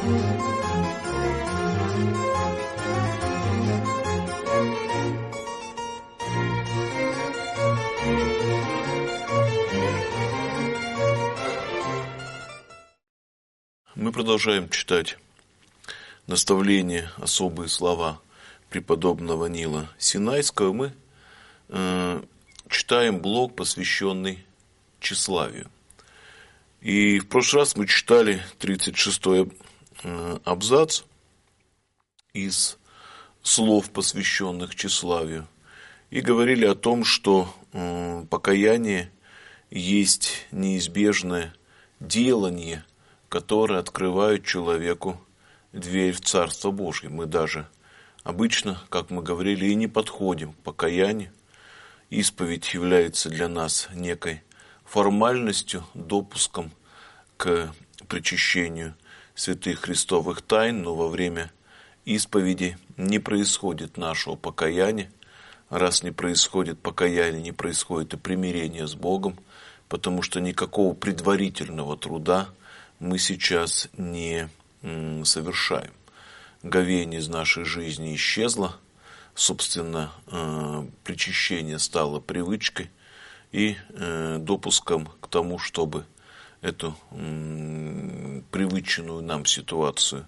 Мы продолжаем читать наставления, особые слова преподобного Нила Синайского. Мы читаем блок, посвященный тщеславию. И в прошлый раз мы читали 36-й абзац из слов, посвященных тщеславию, и говорили о том, что покаяние есть неизбежное делание, которые открывают человеку дверь в Царство Божье. Мы даже обычно, как мы говорили, и не подходим к покаянию. Исповедь является для нас некой формальностью, допуском к причащению святых христовых тайн, но во время исповеди не происходит нашего покаяния. Раз не происходит покаяние, не происходит и примирение с Богом, потому что никакого предварительного труда мы сейчас не совершаем. Говение из нашей жизни исчезло, собственно, причащение стало привычкой и допуском к тому, чтобы эту привычную нам ситуацию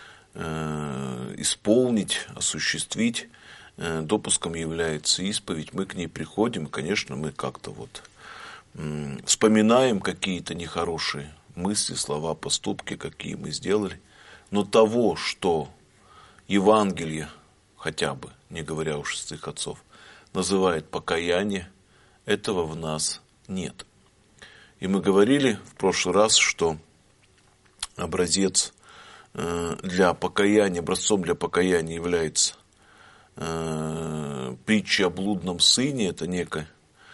исполнить, осуществить. Допуском является исповедь, мы к ней приходим, и, конечно, мы как-то вспоминаем какие-то нехорошие мысли, слова, поступки, какие мы сделали. Но того, что Евангелие, хотя бы, не говоря уж святых отцов, называет покаяние, этого в нас нет. И мы говорили в прошлый раз, что образец для покаяния, образцом для покаяния является притча о блудном сыне. Это некий,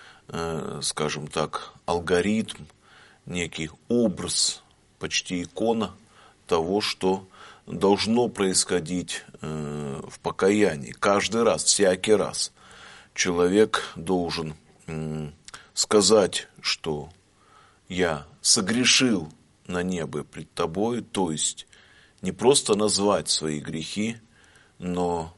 скажем так, алгоритм, некий образ, почти икона того, что должно происходить в покаянии. Каждый раз, всякий раз человек должен сказать, что я согрешил на небо пред тобой, то есть не просто назвать свои грехи, но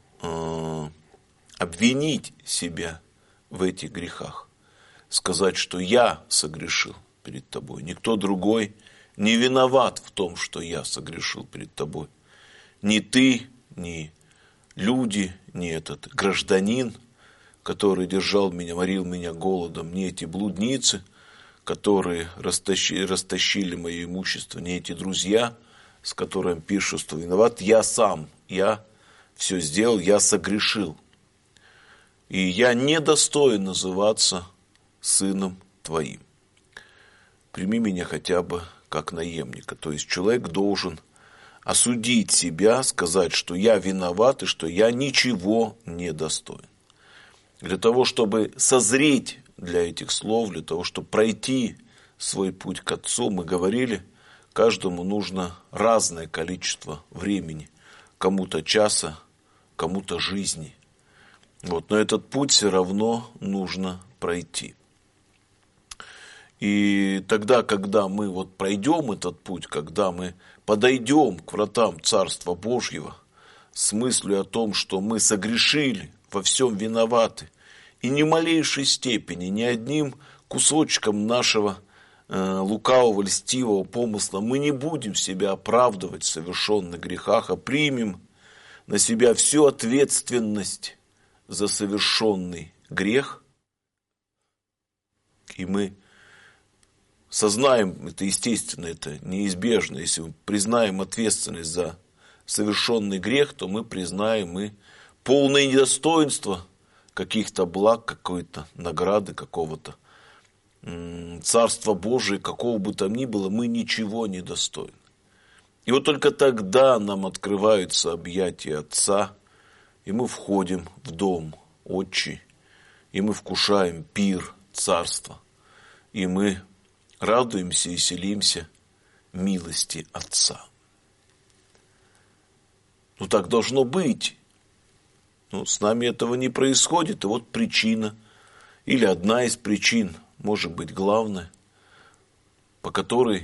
обвинить себя в этих грехах. Сказать, что я согрешил перед тобой. Никто другой не виноват в том, что я согрешил перед тобой. Ни ты, ни люди, ни этот гражданин, который держал меня, морил меня голодом, ни эти блудницы, которые растащили мое имущество, ни эти друзья, с которыми пишут, что виноват я сам, я все сделал, я согрешил. И я недостоин называться сыном твоим. Прими меня хотя бы как наемника. То есть человек должен осудить себя, сказать, что я виноват и что я ничего не достоин. Для того, чтобы созреть для этих слов, для того, чтобы пройти свой путь к Отцу, мы говорили, каждому нужно разное количество времени. Кому-то часа, кому-то жизни. Но этот путь все равно нужно пройти. И тогда, когда мы пройдем этот путь, когда мы подойдем к вратам Царства Божьего с мыслью о том, что мы согрешили, во всем виноваты, и ни в малейшей степени, ни одним кусочком нашего лукавого, льстивого помысла мы не будем себя оправдывать в совершенных грехах, а примем на себя всю ответственность за совершенный грех, и мы сознаем, это естественно, это неизбежно, если мы признаем ответственность за совершенный грех, то мы признаем и полное недостоинство каких-то благ, какой-то награды, какого-то Царства Божия, какого бы там ни было, мы ничего не достойны. И только тогда нам открываются объятия Отца, и мы входим в дом Отчий, и мы вкушаем пир Царства, и мы радуемся и селимся милости Отца. Так должно быть. С нами этого не происходит, и причина, или одна из причин, может быть главная, по которой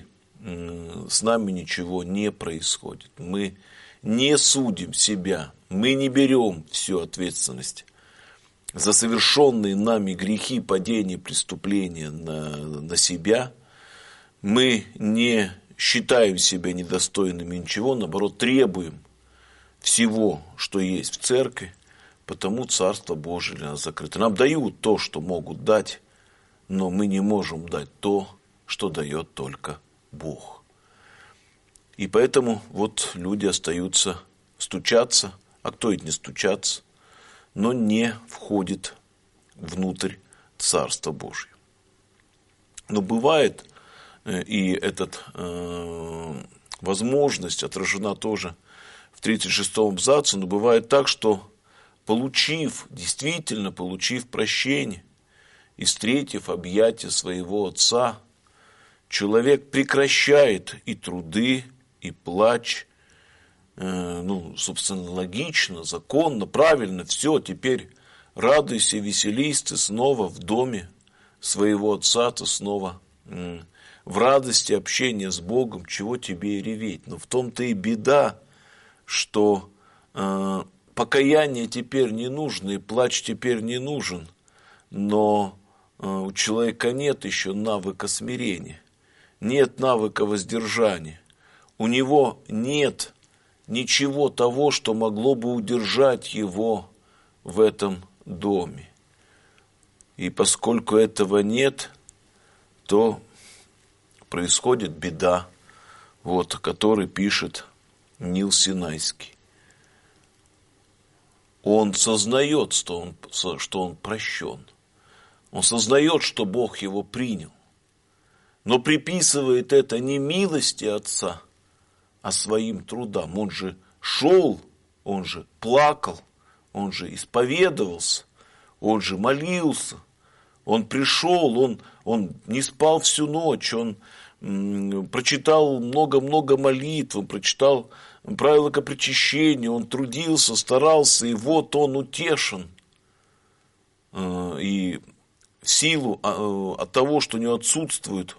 с нами ничего не происходит. Мы не судим себя, мы не берем всю ответственность за совершенные нами грехи, падения, преступления на себя. Мы не считаем себя недостойными ничего, наоборот, требуем всего, что есть в церкви, потому Царство Божие для нас закрыто. Нам дают то, что могут дать, но мы не можем дать то, что дает только Бог. И поэтому вот люди остаются стучаться, а кто и не стучаться, но не входит внутрь Царства Божьего. Но бывает, и эта возможность отражена тоже в 36-м абзаце, но бывает так, что действительно получив прощение и встретив объятия своего Отца, человек прекращает и труды, и плач, собственно, логично, законно, правильно, все, теперь радуйся, веселись, ты снова в доме своего Отца, ты снова в радости общения с Богом, чего тебе и реветь. Но в том-то и беда, что покаяние теперь не нужно, и плач теперь не нужен, но у человека нет еще навыка смирения, нет навыка воздержания, у него нет ничего того, что могло бы удержать его в этом доме. И поскольку этого нет, то происходит беда, о которой пишет Нил Синайский. Он сознает, что он прощен. Он сознает, что Бог его принял. Но приписывает это не милости Отца, а своим трудам. Он же шел, он же плакал, он же исповедовался, он же молился, он пришел, он не спал всю ночь, он прочитал много-много молитв, он прочитал правила к причащению, он трудился, старался, и вот он утешен. И в силу от того, что у него отсутствует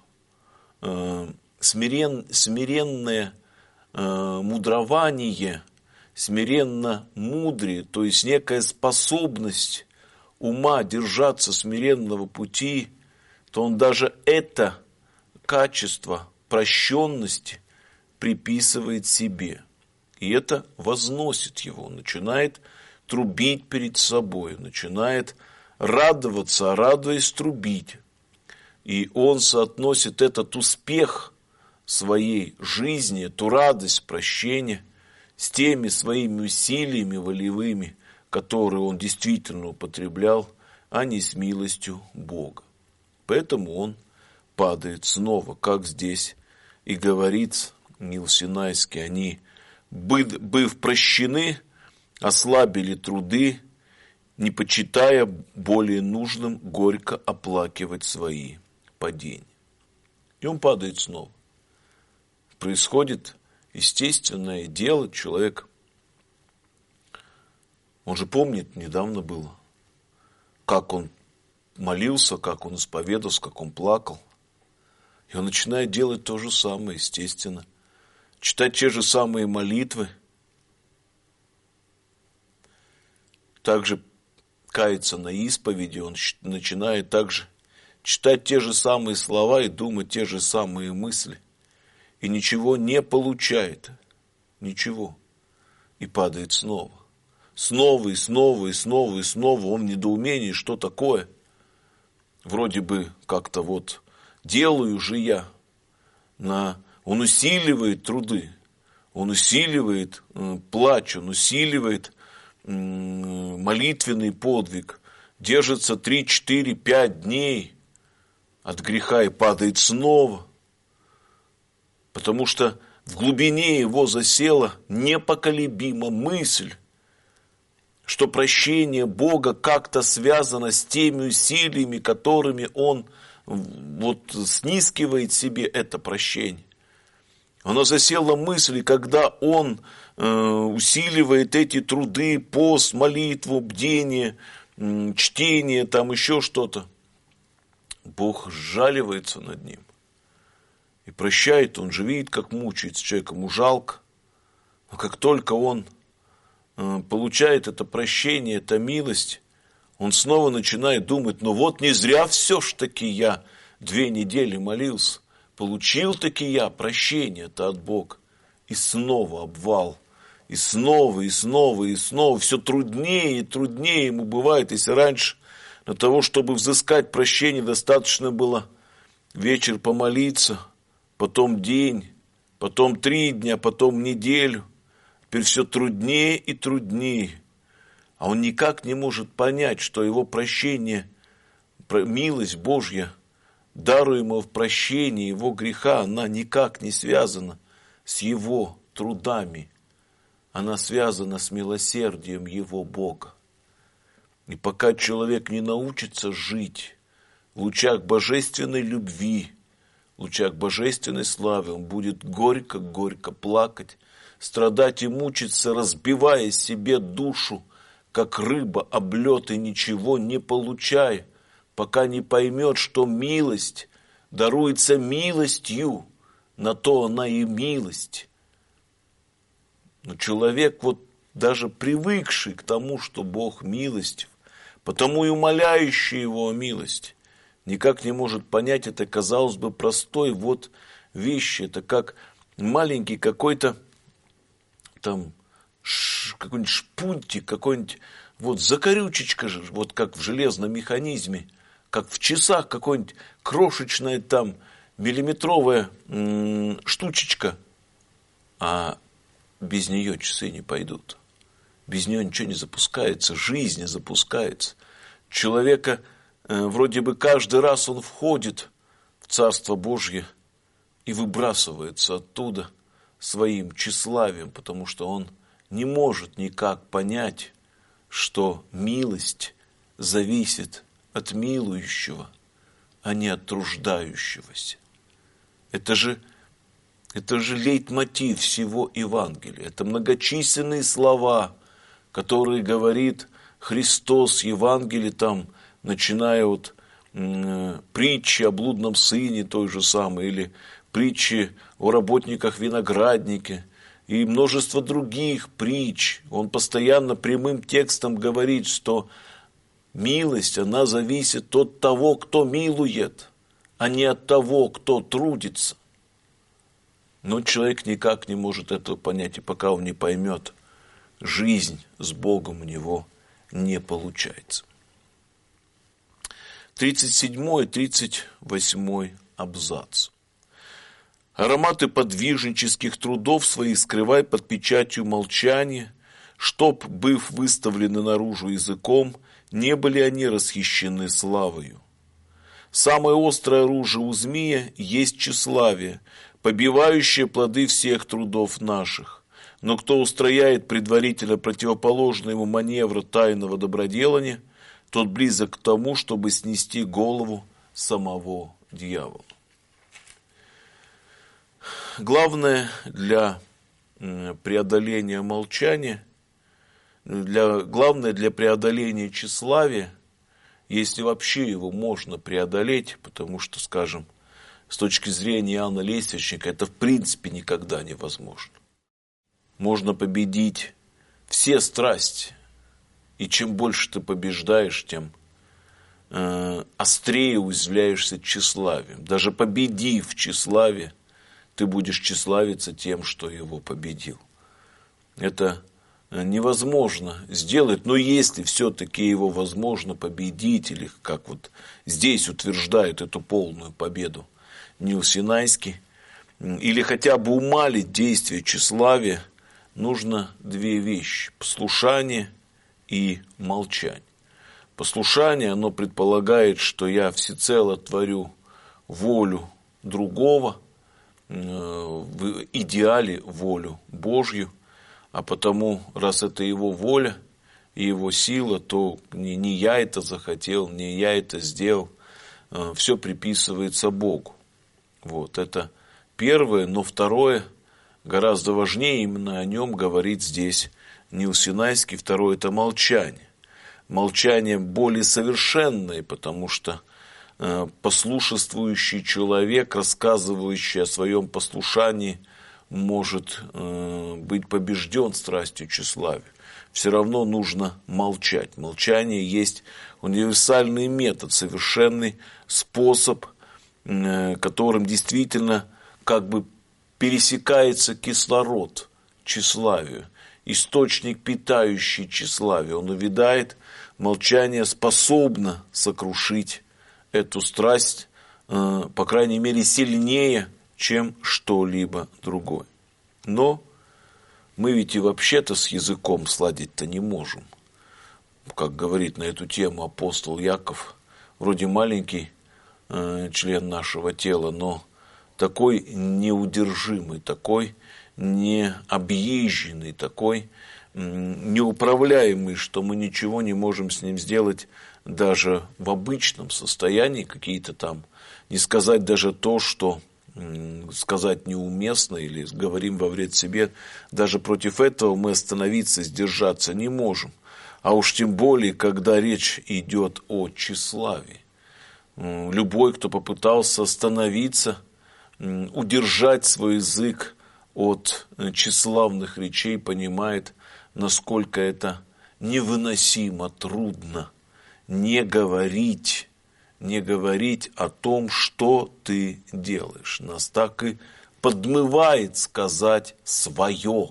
смиренное мудрование, смиренно мудрее, то есть некая способность ума держаться смиренного пути, то он даже это качество прощенности приписывает себе. И это возносит его, он начинает трубить перед собой, начинает радоваться, а радуясь трубить. И он соотносит этот успех своей жизни, эту радость прощения с теми своими усилиями волевыми, которые он действительно употреблял, а не с милостью Бога. Поэтому он падает снова, как здесь и говорит Нил Синайский, они, быв прощены, ослабили труды, не почитая более нужным горько оплакивать свои падения. И он падает снова. Происходит естественное дело, человек, он же помнит, недавно было, как он молился, как он исповедовался, как он плакал. И он начинает делать то же самое, естественно. Читать те же самые молитвы. Также каяться на исповеди, он начинает также читать те же самые слова и думать те же самые мысли. И ничего не получает. Ничего. И падает снова. Снова и снова и снова и снова. Он в недоумении, что такое. Вроде бы как-то вот делаю же я. Он усиливает труды. Он усиливает плач. Он усиливает молитвенный подвиг. Держится 3, 4, 5 дней от греха и падает снова. Потому что в глубине его засела непоколебима мысль, что прощение Бога как-то связано с теми усилиями, которыми он снискивает себе это прощение. Оно засело мысль, когда он усиливает эти труды, пост, молитву, бдение, чтение, там еще что-то. Бог сжаливается над ним. И прощает, он же видит, как мучается человек, ему жалко. Но как только он получает это прощение, это милость, он снова начинает думать, ну вот не зря все ж таки я 2 недели молился, получил таки я прощение-то от Бога. И снова обвал, и снова, и снова, и снова, все труднее и труднее ему бывает. Если раньше для того, чтобы взыскать прощение, достаточно было вечер помолиться, потом день, потом 3 дня, потом неделю, теперь все труднее и труднее. А он никак не может понять, что его прощение, милость Божья, даруемая в прощении его греха, она никак не связана с его трудами. Она связана с милосердием его Бога. И пока человек не научится жить в лучах божественной любви, в лучах божественной славы, он будет горько-горько плакать, страдать и мучиться, разбивая себе душу, как рыба об лед, и ничего не получая, пока не поймет, что милость даруется милостью, на то она и милость. Но человек, вот даже привыкший к тому, что Бог милостив, потому и умоляющий его о милости, никак не может понять это, казалось бы, простой вот вещи. Это как маленький какой-то там какой-нибудь шпунтик, какой-нибудь вот закорючечка же, вот как в железном механизме, как в часах какой-нибудь крошечная там миллиметровая штучечка, а без нее часы не пойдут. Без нее ничего не запускается, жизнь не запускается. Человека вроде бы каждый раз он входит в Царство Божье и выбрасывается оттуда своим тщеславием, потому что он не может никак понять, что милость зависит от милующего, а не от труждающегося. Это же лейтмотив всего Евангелия. Это многочисленные слова, которые говорит Христос в Евангелии, там, начиная от притчи о блудном сыне той же самой, или притчи о работниках винограднике, и множество других притч. Он постоянно прямым текстом говорит, что милость, она зависит от того, кто милует, а не от того, кто трудится. Но человек никак не может этого понять, и пока он не поймет, жизнь с Богом у него не получается. 37-38 абзац. Ароматы подвижнических трудов своих скрывай под печатью молчания, чтоб, быв выставлены наружу языком, не были они расхищены славою. Самое острое оружие у змея есть тщеславие, побивающее плоды всех трудов наших. Но кто устрояет предварительно противоположные ему маневры тайного доброделания, тот близок к тому, чтобы снести голову самого дьявола. Главное для преодоления молчания, главное для преодоления тщеславия, если вообще его можно преодолеть, потому что, скажем, с точки зрения Иоанна Лествичника, это в принципе никогда невозможно. Можно победить все страсти, и чем больше ты побеждаешь, тем острее уязвляешься тщеславием. Даже победив тщеславие, ты будешь тщеславиться тем, что его победил. Это невозможно сделать, но если все-таки его возможно победить, или как вот здесь утверждают эту полную победу Нил Синайский, или хотя бы умалить действие тщеславия, нужно 2 вещи – послушание и молчание. Послушание, оно предполагает, что я всецело творю волю другого, в идеале волю Божью, а потому, раз это его воля и его сила, то не я это захотел, не я это сделал, все приписывается Богу. Вот, это первое, но второе, гораздо важнее, именно о нем говорит здесь Нил Синайский. Второе – это молчание. Молчание более совершенное, потому что послушествующий человек, рассказывающий о своем послушании, может быть побежден страстью тщеславия. Все равно нужно молчать. Молчание есть универсальный метод, совершенный способ, которым действительно как бы пересекается кислород тщеславию, источник, питающий тщеславие. Он увядает, молчание способно сокрушить эту страсть, по крайней мере, сильнее, чем что-либо другое. Но мы ведь и вообще-то с языком сладить-то не можем. Как говорит на эту тему апостол Яков, вроде маленький член нашего тела, но такой неудержимый, такой необъезженный, такой неуправляемый, что мы ничего не можем с ним сделать даже в обычном состоянии, какие-то там, не сказать даже то, что сказать неуместно или говорим во вред себе, даже против этого мы остановиться, сдержаться не можем. А уж тем более, когда речь идет о тщеславии. Любой, кто попытался остановиться, удержать свой язык от тщеславных речей, понимает, насколько это невыносимо трудно не говорить о том, что ты делаешь. Нас так и подмывает сказать свое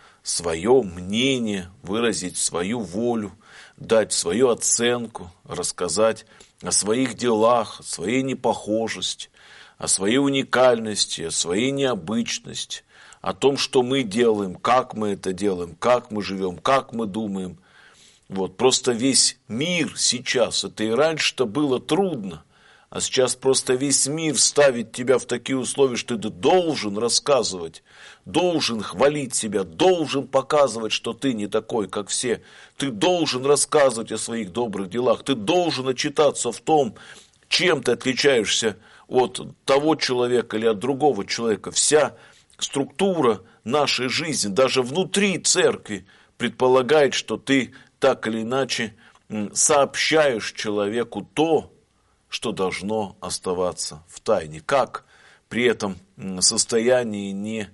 мнение, выразить свою волю, дать свою оценку, рассказать о своих делах, о своей непохожести, о своей уникальности, о своей необычности, о том, что мы делаем, как мы это делаем, как мы живем, как мы думаем. Вот, просто весь мир сейчас, это и раньше-то было трудно, а сейчас просто весь мир ставит тебя в такие условия, что ты должен рассказывать, должен хвалить себя, должен показывать, что ты не такой, как все. Ты должен рассказывать о своих добрых делах, ты должен отчитаться в том, чем ты отличаешься от того человека или от другого человека. Вся структура нашей жизни, даже внутри церкви, предполагает, что ты так или иначе сообщаешь человеку то, что должно оставаться в тайне. Как при этом состоянии не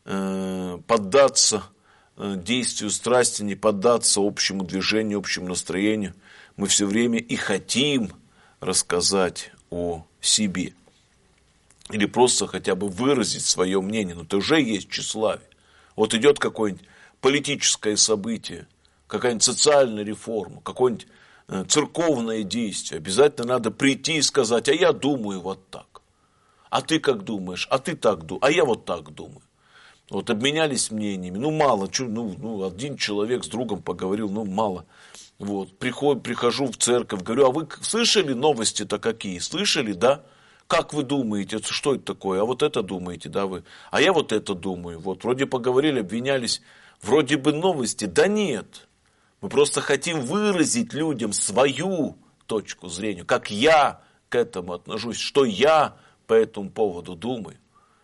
поддаться действию страсти, не поддаться общему движению, общему настроению. Мы все время и хотим рассказать о себе. Или просто хотя бы выразить свое мнение. Но это уже есть тщеславие. Вот идет какое-нибудь политическое событие, какая-нибудь социальная реформа, какое-нибудь церковное действие. Обязательно надо прийти и сказать: а я думаю вот так. А ты как думаешь? А ты так думаешь? А я вот так думаю. Вот обменялись мнениями. Мало. Один человек с другом поговорил, мало. Вот. Прихожу в церковь, говорю: а вы слышали новости-то какие? Слышали, да? Как вы думаете, что это такое? А вот это думаете, да, вы? А я вот это думаю. Вот, вроде поговорили, обвинялись. Вроде бы новости. Да нет. Мы просто хотим выразить людям свою точку зрения. Как я к этому отношусь. Что я по этому поводу думаю.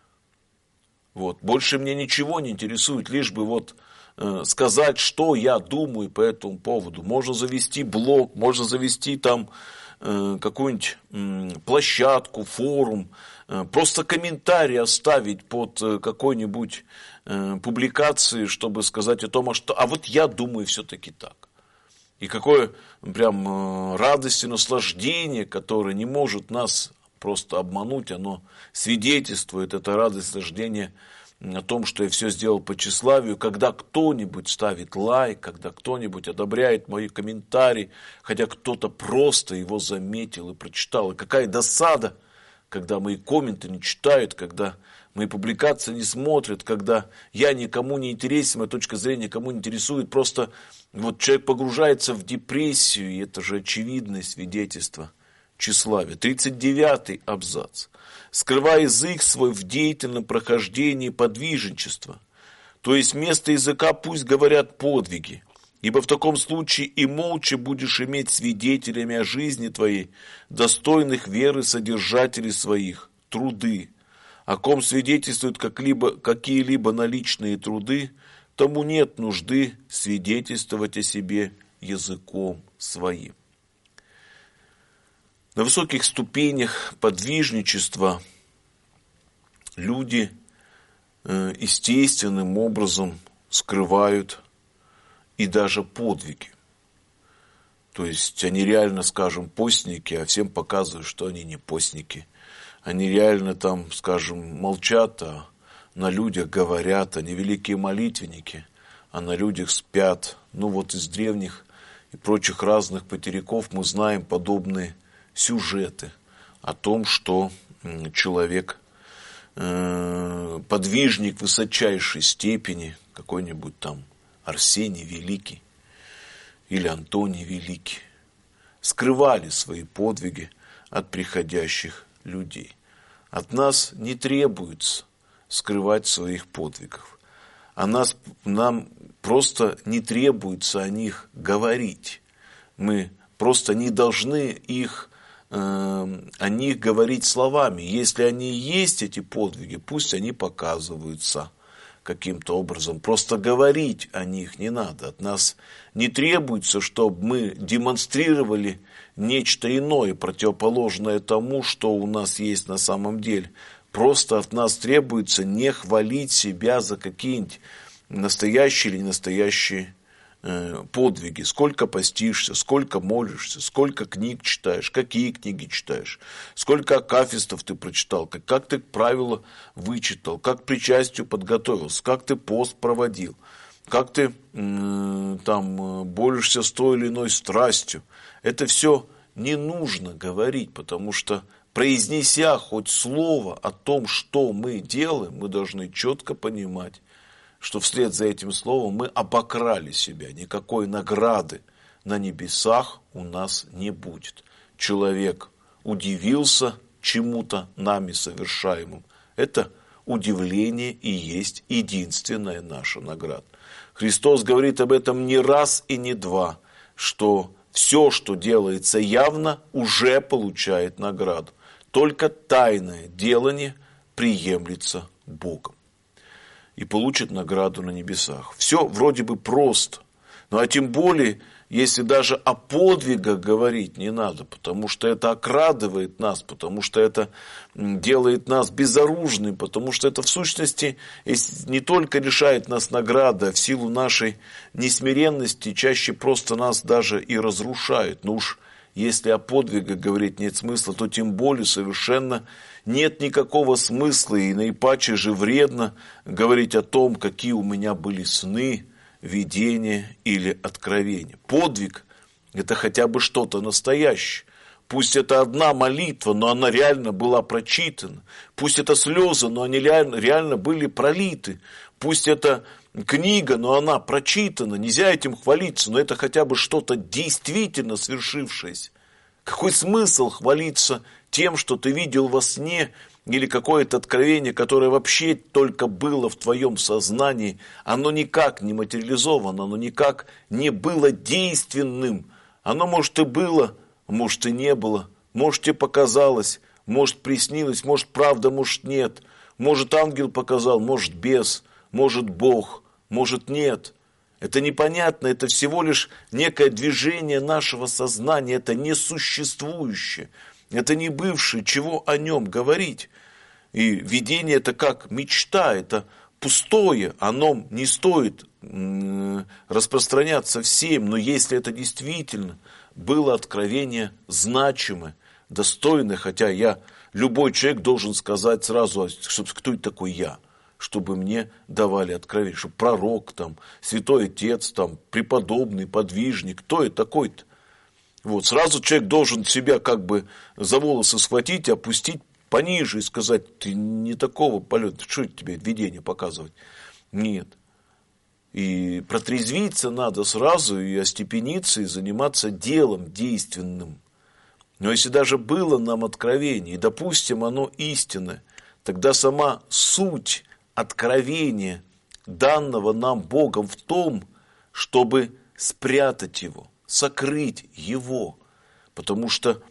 Вот. Больше мне ничего не интересует. Лишь бы сказать, что я думаю по этому поводу. Можно завести блог, можно завести там какую-нибудь площадку, форум, просто комментарий оставить под какой-нибудь публикацией, чтобы сказать о том, а вот я думаю все-таки так. И какое прям радость и наслаждение, которое не может нас просто обмануть, оно свидетельствует, это радость, наслаждение о том, что я все сделал по тщеславию, когда кто-нибудь ставит лайк, когда кто-нибудь одобряет мои комментарии, хотя кто-то просто его заметил и прочитал. И какая досада, когда мои комменты не читают, когда мои публикации не смотрят, когда я никому не интересен, моя точка зрения никому не интересует. Просто человек погружается в депрессию, и это же очевидное свидетельство тщеславия. 39-й абзац. Скрывая язык свой в деятельном прохождении подвижничества. То есть вместо языка пусть говорят подвиги. Ибо в таком случае и молча будешь иметь свидетелями о жизни твоей, достойных веры содержателей своих, труды. О ком свидетельствуют какие-либо наличные труды, тому нет нужды свидетельствовать о себе языком своим. На высоких ступенях подвижничества люди естественным образом скрывают и даже подвиги. То есть они реально, скажем, постники, а всем показывают, что они не постники. Они реально там, скажем, молчат, а на людях говорят. Они великие молитвенники, а на людях спят. Ну вот из древних и прочих разных потеряков мы знаем подобные сюжеты о том, что человек, подвижник высочайшей степени, какой-нибудь там Арсений Великий или Антоний Великий, скрывали свои подвиги от приходящих людей. От нас не требуется скрывать своих подвигов. Нам просто не требуется о них говорить. Мы просто не должны о них говорить словами. Если они есть, эти подвиги, пусть они показываются каким-то образом. Просто говорить о них не надо. От нас не требуется, чтобы мы демонстрировали нечто иное, противоположное тому, что у нас есть на самом деле. Просто от нас требуется не хвалить себя за какие-нибудь настоящие или ненастоящие подвиги. Сколько постишься, сколько молишься, сколько книг читаешь, какие книги читаешь, сколько акафистов ты прочитал, как ты правила вычитал, как к причастию подготовился, как ты пост проводил, как ты борешься с той или иной страстью. Это все не нужно говорить, потому что, произнеся хоть слово о том, что мы делаем, мы должны четко понимать, что вслед за этим словом мы обокрали себя. Никакой награды на небесах у нас не будет. Человек удивился чему-то нами совершаемым. Это удивление и есть единственная наша награда. Христос говорит об этом не раз и не два, что все, что делается явно, уже получает награду. Только тайное делание приемлется Богом и получит награду на небесах. Все вроде бы просто. Ну а тем более, если даже о подвигах говорить не надо, потому что это окрадывает нас, потому что это делает нас безоружными, потому что это в сущности не только лишает нас награды, а в силу нашей несмиренности чаще просто нас даже и разрушает. Ну уж если о подвигах говорить нет смысла, то тем более совершенно нет никакого смысла, и наипаче же вредно говорить о том, какие у меня были сны, видения или откровения. Подвиг – это хотя бы что-то настоящее. Пусть это одна молитва, но она реально была прочитана. Пусть это слезы, но они реально были пролиты. Пусть это книга, но она прочитана. Нельзя этим хвалиться, но это хотя бы что-то действительно свершившееся. Какой смысл хвалиться тем, что ты видел во сне, или какое-то откровение, которое вообще только было в твоем сознании, оно никак не материализовано, оно никак не было действенным. Оно, может, и было, может, и не было, может, тебе показалось, может, приснилось, может, правда, может, нет. Может, ангел показал, может, бес, может, Бог, может, нет. Это непонятно, это всего лишь некое движение нашего сознания, это несуществующее, это не бывшее, чего о нем говорить. И видение это как мечта, это пустое, оно не стоит распространяться всем, но если это действительно было откровение значимое, достойное, хотя любой человек должен сказать сразу, кто это такой я, чтобы мне давали откровение, чтобы пророк, святой отец, преподобный, подвижник, кто это такой-то? Вот, сразу человек должен себя как бы за волосы схватить, опустить пониже и сказать, ты не такого полета, что тебе видение показывать? Нет. И протрезвиться надо сразу, и остепениться, и заниматься делом действенным. Но если даже было нам откровение, и, допустим, оно истинное, тогда сама суть откровения, данного нам Богом в том, чтобы спрятать его, сокрыть его, потому что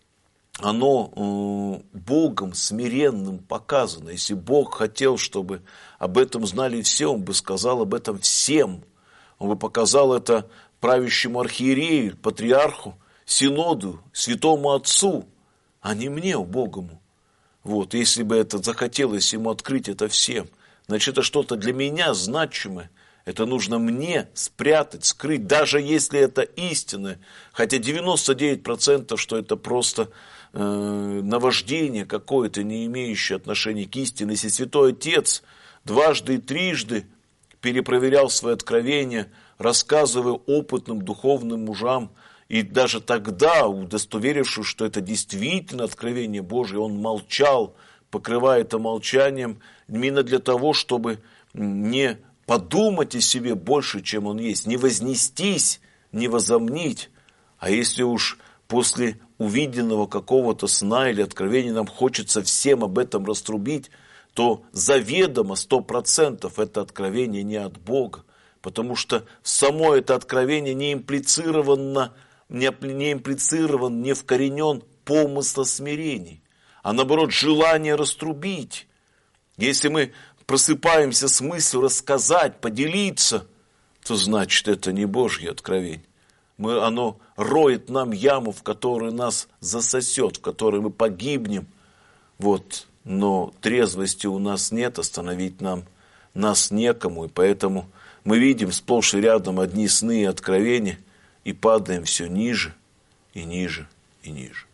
оно Богом смиренным показано. Если Бог хотел, чтобы об этом знали все, Он бы сказал об этом всем. Он бы показал это правящему архиерею, патриарху, синоду, святому отцу. а не мне, убогому. Вот, если бы это захотелось ему открыть это всем, значит, это что-то для меня значимое. Это нужно мне спрятать, скрыть, даже если это истина. Хотя 99%, что это просто наваждение какое-то, не имеющее отношения к истине. Если Святой Отец дважды и трижды перепроверял свои откровения, рассказывая опытным духовным мужам, и даже тогда, удостоверившись, что это действительно откровение Божие, он молчал, покрывая это молчанием, именно для того, чтобы не подумать о себе больше, чем он есть, не вознестись, не возомнить. А если уж после увиденного какого-то сна или откровения нам хочется всем об этом раструбить, то заведомо 100% это откровение не от Бога, потому что само это откровение не имплицирован, не вкоренен помысла смирений, а наоборот желание раструбить. Если мы просыпаемся с мыслью рассказать, поделиться, то значит это не Божье откровение. Оно роет нам яму, в которую нас засосет, в которой мы погибнем. Вот. Но трезвости у нас нет, остановить нас некому. И поэтому мы видим сплошь и рядом одни сны и откровения, и падаем все ниже, и ниже, и ниже.